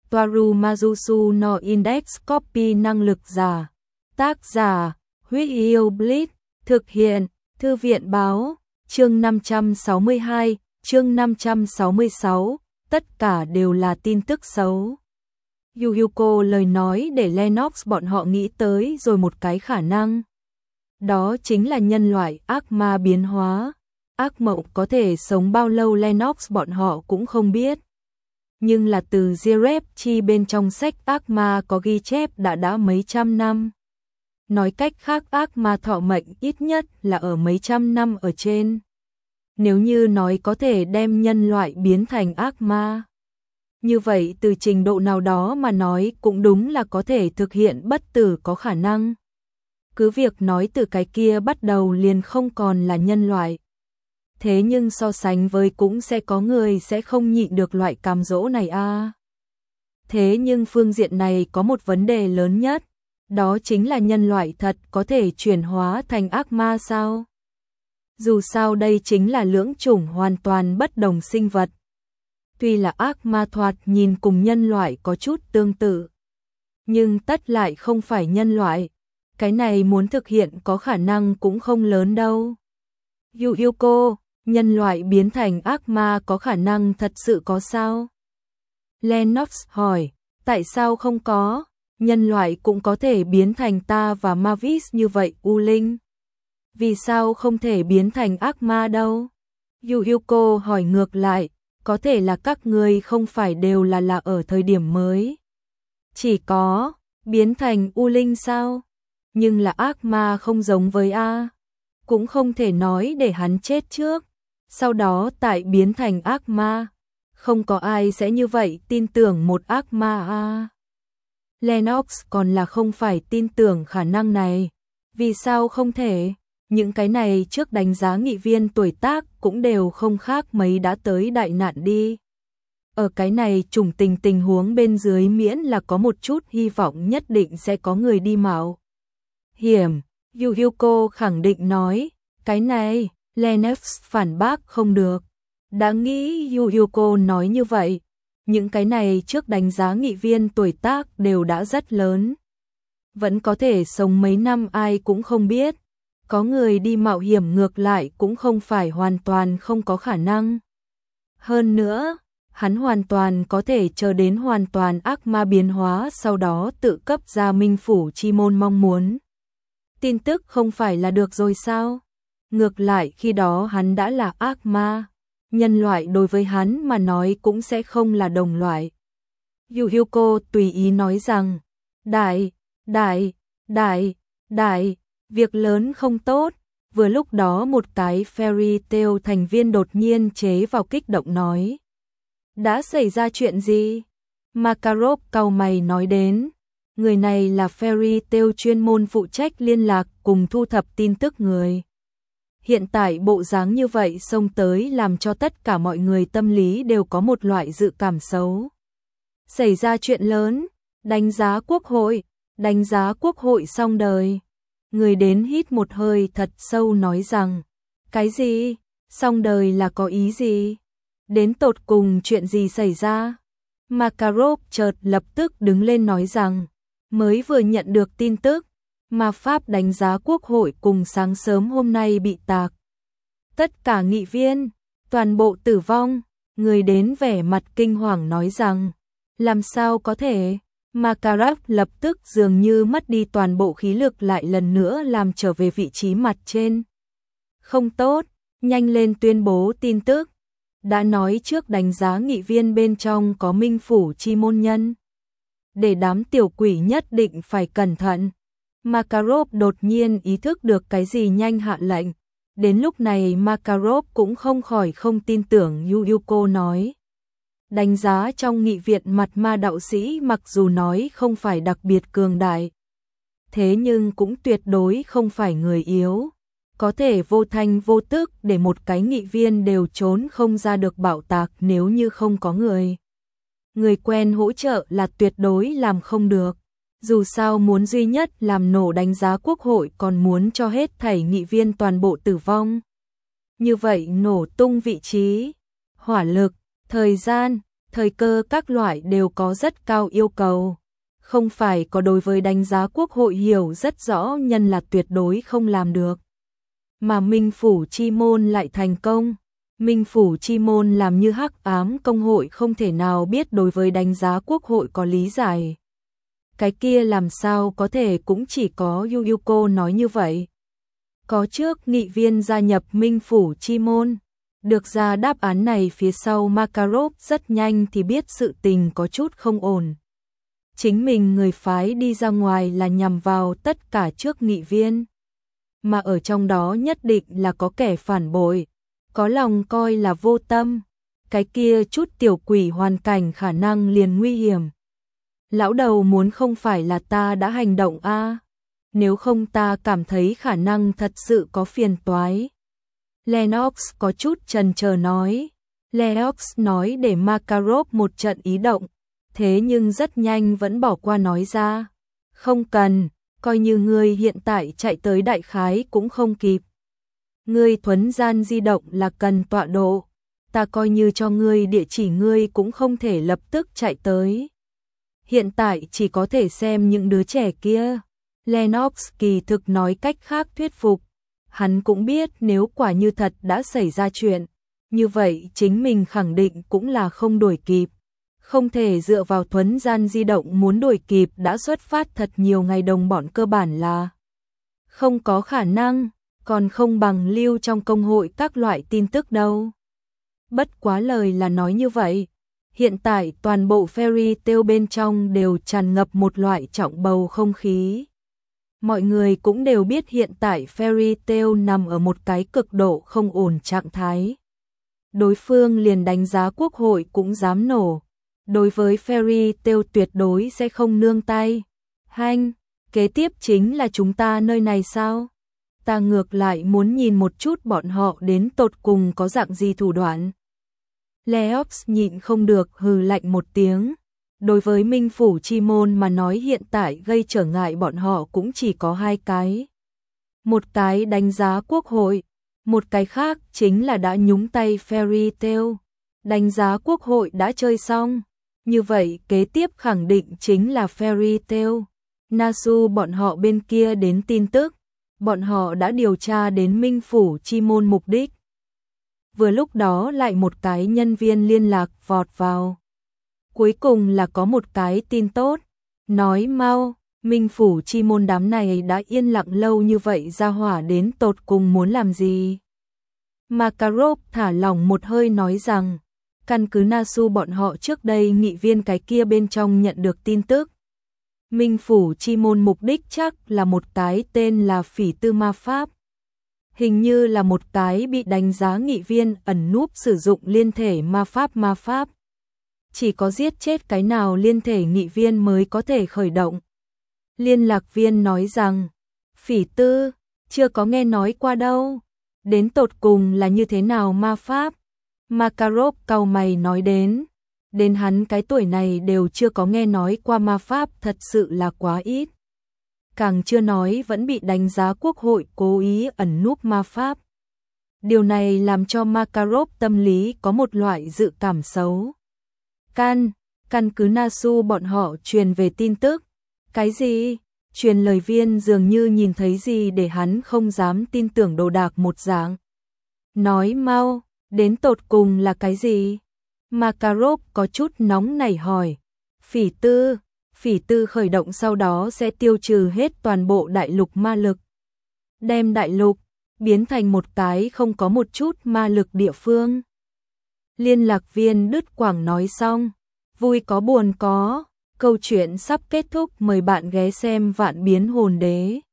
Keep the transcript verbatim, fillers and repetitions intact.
Toaru Majusu no Index Copy năng lực giả. Tác giả, Huyết Yêu Blitz, thực hiện, Thư viện Báo, chương năm trăm sáu mươi hai, chương năm trăm sáu mươi sáu, tất cả đều là tin tức xấu. Yuuko lời nói để Lennox bọn họ nghĩ tới rồi một cái khả năng. Đó chính là nhân loại ác ma biến hóa. Ác mộng có thể sống bao lâu Lennox bọn họ cũng không biết. Nhưng là từ Zerepchi bên trong sách ác ma có ghi chép đã đã mấy trăm năm. Nói cách khác ác ma thọ mệnh ít nhất là ở mấy trăm năm ở trên. Nếu như nói có thể đem nhân loại biến thành ác ma, như vậy từ trình độ nào đó mà nói cũng đúng là có thể thực hiện bất tử có khả năng. Cứ việc nói từ cái kia bắt đầu liền không còn là nhân loại. Thế nhưng so sánh với cũng sẽ có người sẽ không nhịn được loại cám dỗ này a. À. Thế nhưng phương diện này có một vấn đề lớn nhất, đó chính là nhân loại thật có thể chuyển hóa thành ác ma sao? Dù sao đây chính là lưỡng chủng hoàn toàn bất đồng sinh vật. Tuy là ác ma thoạt nhìn cùng nhân loại có chút tương tự, nhưng tất lại không phải nhân loại. Cái này muốn thực hiện có khả năng cũng không lớn đâu. Yuuko, nhân loại biến thành ác ma có khả năng thật sự có sao? Lennox hỏi, tại sao không có? Nhân loại cũng có thể biến thành ta và Mavis như vậy U Linh. Vì sao không thể biến thành ác ma đâu? Yuuko hỏi ngược lại, có thể là các người không phải đều là là ở thời điểm mới. Chỉ có biến thành U Linh sao? Nhưng là ác ma không giống với A. Cũng không thể nói để hắn chết trước, sau đó tại biến thành ác ma. Không có ai sẽ như vậy tin tưởng một ác ma A. Lennox còn là không phải tin tưởng khả năng này. Vì sao không thể? Những cái này trước đánh giá nghị viên tuổi tác cũng đều không khác mấy đã tới đại nạn đi. Ở cái này trùng tình tình huống bên dưới miễn là có một chút hy vọng nhất định sẽ có người đi mạo hiểm. Yuuko khẳng định nói, cái này, Lennox phản bác không được. Đã nghĩ Yuuko nói như vậy, những cái này trước đánh giá nghị viên tuổi tác đều đã rất lớn. Vẫn có thể sống mấy năm ai cũng không biết. Có người đi mạo hiểm ngược lại cũng không phải hoàn toàn không có khả năng. Hơn nữa, hắn hoàn toàn có thể chờ đến hoàn toàn ác ma biến hóa sau đó tự cấp ra minh phủ chi môn mong muốn. Tin tức không phải là được rồi sao? Ngược lại khi đó hắn đã là ác ma. Nhân loại đối với hắn mà nói cũng sẽ không là đồng loại. Yuuko tùy ý nói rằng, đại, đại, đại, đại, việc lớn không tốt. Vừa lúc đó một cái Fairy Tail thành viên đột nhiên chế vào kích động nói. Đã xảy ra chuyện gì? Makarov cau mày nói đến. Người này là Fairy Tail chuyên môn phụ trách liên lạc cùng thu thập tin tức người. Hiện tại bộ dáng như vậy xông tới làm cho tất cả mọi người tâm lý đều có một loại dự cảm xấu. Xảy ra chuyện lớn, đánh giá quốc hội, đánh giá quốc hội xong đời. Người đến hít một hơi thật sâu nói rằng, cái gì? Xong đời là có ý gì? Đến tột cùng chuyện gì xảy ra? Makarov chợt lập tức đứng lên nói rằng, mới vừa nhận được tin tức, mà Pháp đánh giá quốc hội cùng sáng sớm hôm nay bị tạc. Tất cả nghị viên, toàn bộ tử vong. Người đến vẻ mặt kinh hoàng nói rằng, làm sao có thể? Makarov lập tức dường như mất đi toàn bộ khí lực lại lần nữa làm trở về vị trí mặt trên. Không tốt, nhanh lên tuyên bố tin tức. Đã nói trước đánh giá nghị viên bên trong có minh phủ chi môn nhân. Để đám tiểu quỷ nhất định phải cẩn thận. Makarov đột nhiên ý thức được cái gì nhanh hạ lệnh. Đến lúc này Makarov cũng không khỏi không tin tưởng Yuuko nói. Đánh giá trong nghị viện mặt ma đạo sĩ mặc dù nói không phải đặc biệt cường đại. Thế nhưng cũng tuyệt đối không phải người yếu. Có thể vô thanh vô tức để một cái nghị viên đều trốn không ra được bạo tạc nếu như không có người. Người quen hỗ trợ là tuyệt đối làm không được. Dù sao muốn duy nhất làm nổ đánh giá quốc hội còn muốn cho hết thảy nghị viên toàn bộ tử vong. Như vậy nổ tung vị trí, hỏa lực, thời gian, thời cơ các loại đều có rất cao yêu cầu. Không phải có đối với đánh giá quốc hội hiểu rất rõ nhân là tuyệt đối không làm được. Mà Minh Phủ Chi Môn lại thành công. Minh Phủ Chi Môn làm như hắc ám công hội không thể nào biết đối với đánh giá quốc hội có lý giải. Cái kia làm sao có thể, cũng chỉ có Yuyuko nói như vậy. Có trước nghị viên gia nhập Minh Phủ Chi Môn. Được ra đáp án này phía sau Makarov rất nhanh thì biết sự tình có chút không ổn. Chính mình người phái đi ra ngoài là nhằm vào tất cả trước nghị viên. Mà ở trong đó nhất định là có kẻ phản bội, có lòng coi là vô tâm. Cái kia chút tiểu quỷ hoàn cảnh khả năng liền nguy hiểm. Lão đầu muốn không phải là ta đã hành động a à? Nếu không ta cảm thấy khả năng thật sự có phiền toái. Lennox có chút chần chờ nói. Lennox nói để Makarov một trận ý động, thế nhưng rất nhanh vẫn bỏ qua nói ra. Không cần, coi như ngươi hiện tại chạy tới đại khái cũng không kịp. Ngươi thuấn gian di động là cần tọa độ, ta coi như cho ngươi địa chỉ ngươi cũng không thể lập tức chạy tới. Hiện tại chỉ có thể xem những đứa trẻ kia. Lennox kỳ thực nói cách khác thuyết phục. Hắn cũng biết nếu quả như thật đã xảy ra chuyện, như vậy chính mình khẳng định cũng là không đuổi kịp. Không thể dựa vào thuấn gian di động muốn đuổi kịp đã xuất phát thật nhiều ngày đồng bọn cơ bản là không có khả năng, còn không bằng lưu trong công hội các loại tin tức đâu. Bất quá lời là nói như vậy. Hiện tại toàn bộ Fairy Tail bên trong đều tràn ngập một loại trọng bầu không khí. Mọi người cũng đều biết hiện tại Fairy Tail nằm ở một cái cực độ không ổn trạng thái. Đối phương liền đánh giá quốc hội cũng dám nổ. Đối với Fairy Tail tuyệt đối sẽ không nương tay. Hanh, kế tiếp chính là chúng ta nơi này sao? Ta ngược lại muốn nhìn một chút bọn họ đến tột cùng có dạng gì thủ đoạn. Leox nhịn không được hừ lạnh một tiếng. Đối với Minh Phủ Chi Môn mà nói hiện tại gây trở ngại bọn họ cũng chỉ có hai cái. Một cái đánh giá quốc hội, một cái khác chính là đã nhúng tay Fairy Tail. Đánh giá quốc hội đã chơi xong, như vậy kế tiếp khẳng định chính là Fairy Tail. Nasu bọn họ bên kia đến tin tức, bọn họ đã điều tra đến Minh Phủ Chi Môn mục đích. Vừa lúc đó lại một cái nhân viên liên lạc vọt vào. Cuối cùng là có một cái tin tốt, nói mau, Minh Phủ Chi Môn đám này đã yên lặng lâu như vậy ra hỏa đến tột cùng muốn làm gì. Makarov thả lỏng một hơi nói rằng, căn cứ Nasu bọn họ trước đây nghị viên cái kia bên trong nhận được tin tức. Minh Phủ Chi Môn mục đích chắc là một cái tên là Phỉ Tư Ma Pháp. Hình như là một cái bị đánh giá nghị viên ẩn núp sử dụng liên thể ma pháp ma pháp. Chỉ có giết chết cái nào liên thể nghị viên mới có thể khởi động. Liên lạc viên nói rằng, Phỉ Tư, chưa có nghe nói qua đâu. Đến tột cùng là như thế nào ma pháp? Makarov cau mày nói đến. Đến hắn cái tuổi này đều chưa có nghe nói qua ma pháp thật sự là quá ít. Càng chưa nói vẫn bị đánh giá quốc hội cố ý ẩn núp ma pháp. Điều này làm cho Makarov tâm lý có một loại dự cảm xấu. Can, căn cứ Nasu bọn họ truyền về tin tức. Cái gì? Truyền lời viên dường như nhìn thấy gì để hắn không dám tin tưởng đồ đạc một dạng. Nói mau, đến tột cùng là cái gì? Makarov có chút nóng nảy hỏi. Phỉ Tư, Phỉ Tư khởi động sau đó sẽ tiêu trừ hết toàn bộ đại lục ma lực. Đem đại lục, biến thành một cái không có một chút ma lực địa phương. Liên lạc viên đứt quãng nói xong, vui có buồn có, câu chuyện sắp kết thúc, mời bạn ghé xem Vạn Biến Hồn Đế.